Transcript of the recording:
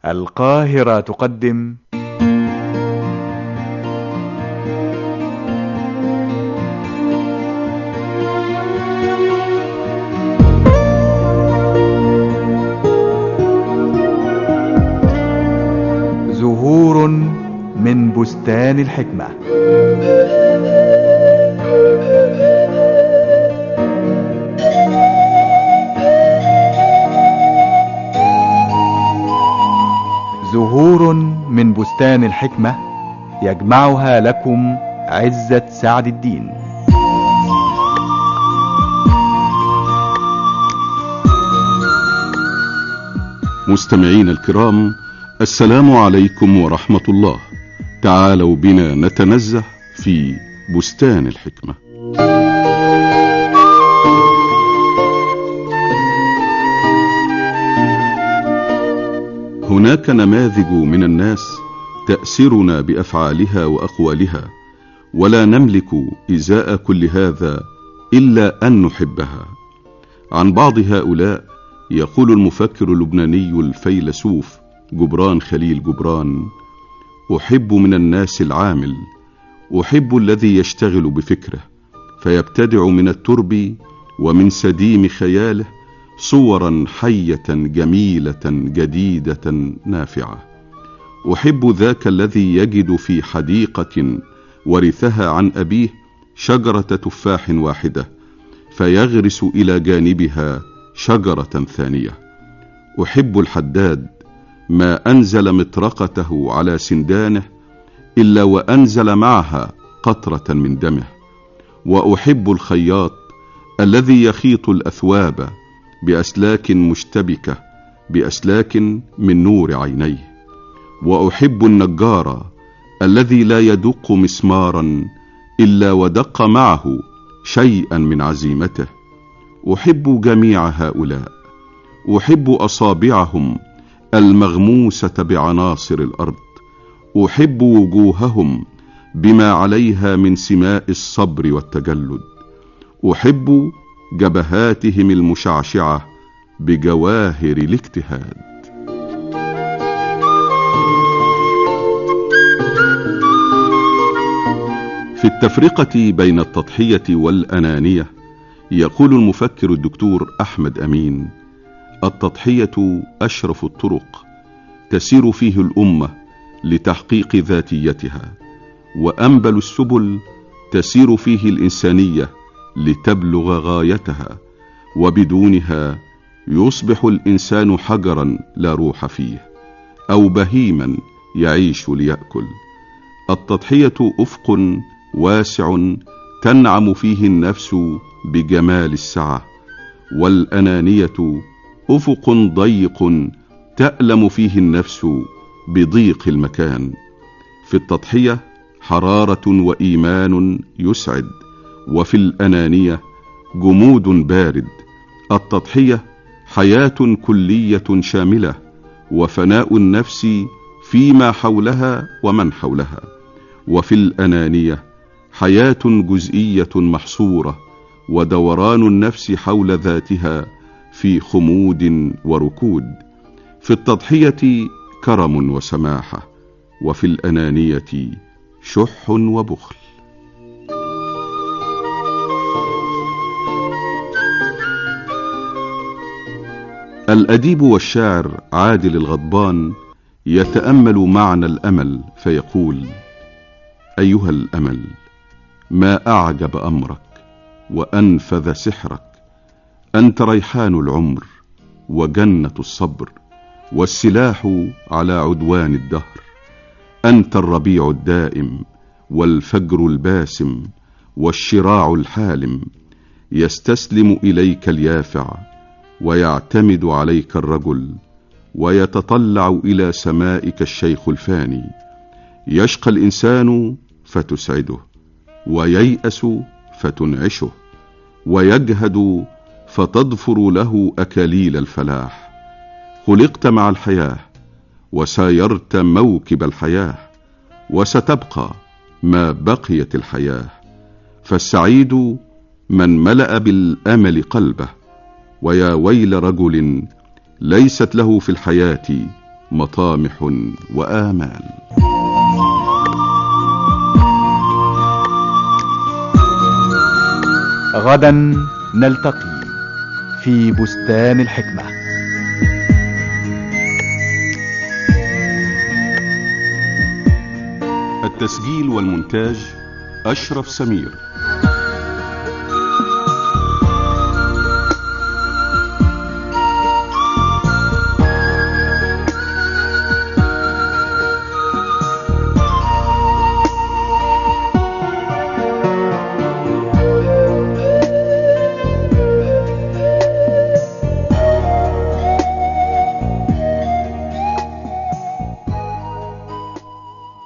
القاهرة تقدم زهور من بستان الحكمة. زهور من بستان الحكمة يجمعها لكم عزة سعد الدين. مستمعين الكرام، السلام عليكم ورحمة الله. تعالوا بنا نتنزه في بستان الحكمة. هناك نماذج من الناس تأسرنا بأفعالها وأقوالها، ولا نملك إزاء كل هذا إلا أن نحبها. عن بعض هؤلاء يقول المفكر اللبناني الفيلسوف جبران خليل جبران: أحب من الناس العامل، أحب الذي يشتغل بفكره فيبتدع من الترب ومن سديم خياله صورا حية جميلة جديدة نافعة. أحب ذاك الذي يجد في حديقة ورثها عن أبيه شجرة تفاح واحدة فيغرس إلى جانبها شجرة ثانية. أحب الحداد ما أنزل مطرقته على سندانه إلا وأنزل معها قطرة من دمه. وأحب الخياط الذي يخيط الأثواب بأسلاك مشتبكة بأسلاك من نور عينيه. وأحب النجار الذي لا يدق مسمارا إلا ودق معه شيئا من عزيمته. أحب جميع هؤلاء، أحب أصابعهم المغموسة بعناصر الأرض، أحب وجوههم بما عليها من سماء الصبر والتجلد، أحب جبهاتهم المشعشعة بجواهر الاجتهاد. في التفرقة بين التضحية والأنانية يقول المفكر الدكتور أحمد أمين: التضحية أشرف الطرق تسير فيه الأمة لتحقيق ذاتيتها، وأنبل السبل تسير فيه الإنسانية لتبلغ غايتها، وبدونها يصبح الإنسان حجرا لا روح فيه أو بهيما يعيش ليأكل. التضحية أفق واسع تنعم فيه النفس بجمال السعة، والأنانية أفق ضيق تألم فيه النفس بضيق المكان. في التضحية حرارة وإيمان يسعد، وفي الأنانية جمود بارد. التضحية حياة كلية شاملة، وفناء النفس فيما حولها ومن حولها. وفي الأنانية حياة جزئية محصورة، ودوران النفس حول ذاتها في خمود وركود. في التضحية كرم وسماحة، وفي الأنانية شح وبخل. الأديب والشاعر عادل الغضبان يتأمل معنى الأمل فيقول: أيها الأمل، ما أعجب أمرك وأنفذ سحرك، أنت ريحان العمر وجنة الصبر، والسلاح على عدوان الدهر. أنت الربيع الدائم والفجر الباسم والشراع الحالم، يستسلم إليك اليافع ويعتمد عليك الرجل، ويتطلع إلى سمائك الشيخ الفاني. يشقى الإنسان فتسعده، وييأس فتنعشه، ويجهد فتظفر له أكاليل الفلاح. خلقت مع الحياة وسايرت موكب الحياة، وستبقى ما بقيت الحياة. فالسعيد من ملأ بالأمل قلبه، ويا ويل رجل ليست له في الحياة مطامح وآمال. غدا نلتقي في بستان الحكمة. التسجيل والمونتاج أشرف سمير.